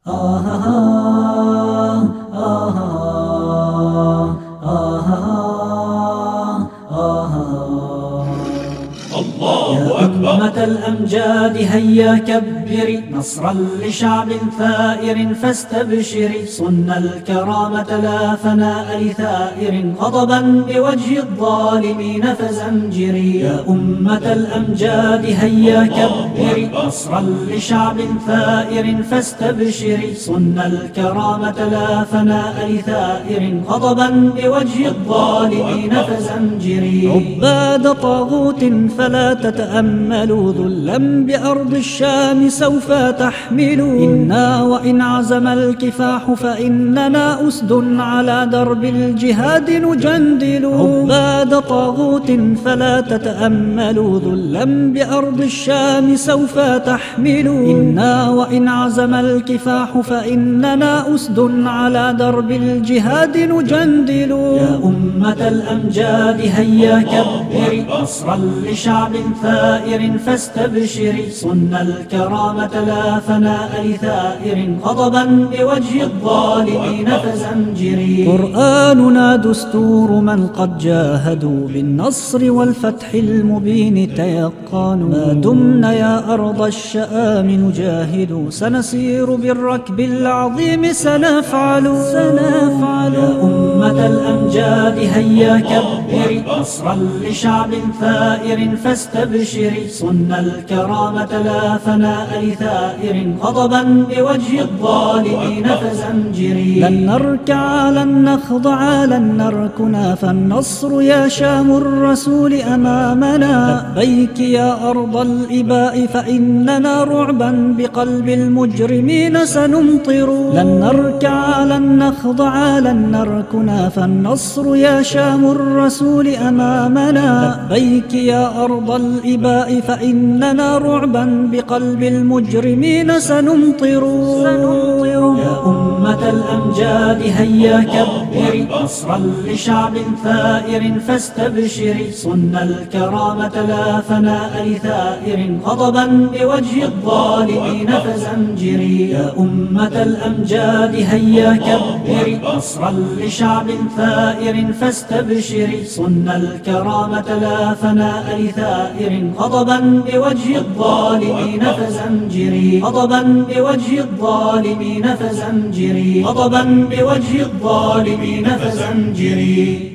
يا أمة الأمجاد هيا كبري نصرا لشعب ثائر فاستبشري، صن الكرامة لا فناء لثائر، غضبا بوجه الظالمين فزمجري. يا أمة الأمجاد هيا كبري نصرا لشعب ثائر فاستبشري، صن الكرامة لا فناء لثائر، غضبا بوجه الظالمين فزمجري. عباد طاغوت فلا تتأملوا ذلا بأرض الشام سوف تحملوا، إنا وإن عزم الكفاح فإننا أسد على درب الجهاد نجندل. عباد طاغوت فلا تتأملوا ذلا بأرض الشام سوف تحملوا، إنا وإن عزم الكفاح فإننا أسد على درب الجهاد نجندل. يا أمة الأمجاد هيا كبري نصرا لشعب ثائر فاستبشري، صن الكرامة لا فناء لثائر، غضبا بوجه الظالمين فزمجري. قرآننا دستور من قد جاهدوا بالنصر والفتح المبين تيقنوا، ما دمنا يا أرض الشآم نجاهد، سنسير بالركب العظيم سنفعل. يا أمة الأمجاد هيا كبري نصرا لشعب ثائر فاستبشري، صن الكرامة لا فناء لثائر، غضبا بوجه الظالمين فزمجري. لن نركع لن نخضع لن نركنا، فالنصر يا شام الرسول أمامنا. لبيك يا أرض الإباء فإننا رعبا بقلب المجرمين سنمطر. لن نركع لن نخضع لن نركنا، فالنصر يا شام الرسول أمامنا. لبيك يا أرض الإباء فإننا رعبا بقلب المجرمين سنمطر. يا أمة الأمجاد هيا كبري نصرا لشعب ثائر فاستبشري، صن الكرامة لا فناء لثائر، غضبا بوجه الظالمين فزمجري. يا أمة الأمجاد هيا كبري نصرا لشعب ثائر فاستبشري، صن الكرامة لا فناء لثائر، غضبا بوجه الظالمين فزمجري. غضبا بوجه الظالمين فزمجري. غضبا بوجه الظالمين فزمجري.